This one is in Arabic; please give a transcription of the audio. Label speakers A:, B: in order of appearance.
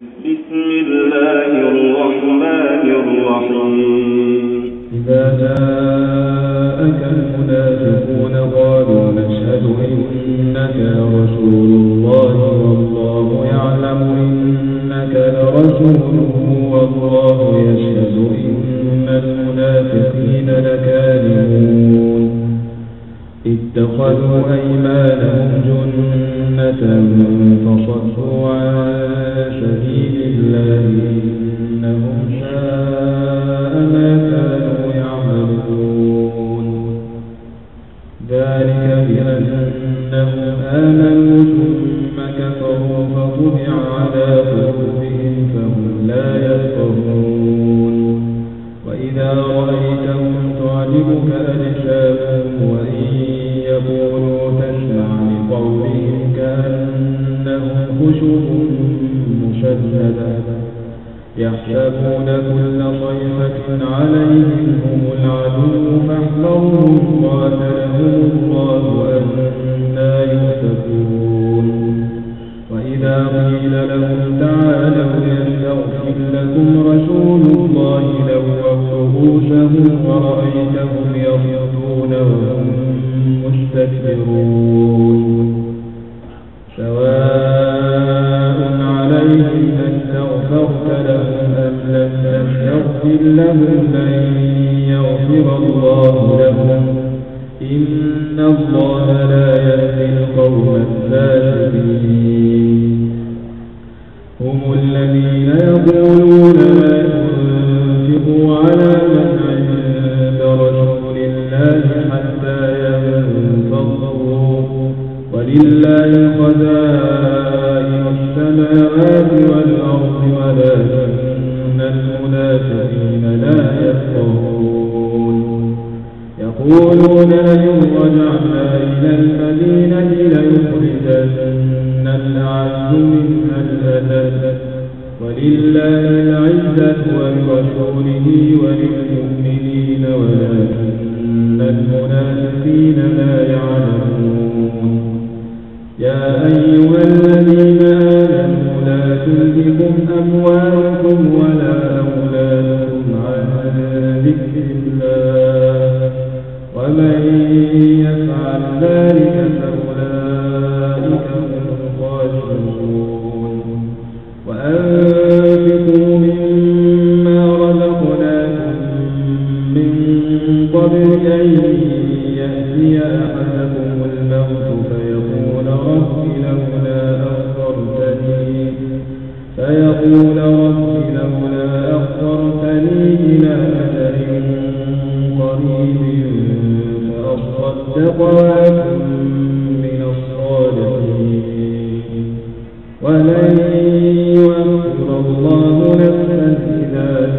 A: بسم الله الرحمن الرحيم.
B: إذا جاءك المنافقون قالوا نشهد إنك لرسول الله والله يعلم إنك لرسوله والله يشهد إن المنافقين لكاذبون. اتخذوا أيمانهم جنة فصدوا عن سبيل الله إنهم ساء ما كانوا يعملون. ذلك بأنهم آمنوا ثم كفروا فطبع على قلوبهم فهم لا يفقهون. وإذا رأيتهم تعجبك أجسامهم وإن يقولوا تسمع لقولهم كأنهم خشب مسندة يحسبون كل صيحة عليهم هم العدو فاحذرهم قاتلهم الله أنى يؤفكون. وإذا قيل لهم تعالوا يستغفر لكم رسول الله لووا رؤوسهم ورأيتهم يصدون وهم مستكبرون. سواء عليهم أستغفرت لهم أم لم تستغفر لهم لن يغفر الله لهم إن الله لا يهدي القوم الفاسقين. هم الذين يقولون لا تنفقوا على من عند رسول الله حتى ينفضوا ولله خزائن السماوات والأرض ولكن المنافقين لا يفقهون. يقولون لئن رجعنا إلى المدينة ليخرجن الأعز منها الأذل ولله العزة ولرسوله وللمؤمنين ولكن المنافقين لا يعلمون. يا أيها الذين آمنوا لا تلهكم أموالكم ولا أولادكم عن ذكر الله ومن يفعل ذلك فأولئك هم الخاسرون. وأنفقوا مما رزقناكم من قبل أن يأتي أحدكم الموت فيقول رب لولا أخرتني إلى أجل قريب فأصدق وأكن من الصالحين ولن يؤخر الله نفسا إذا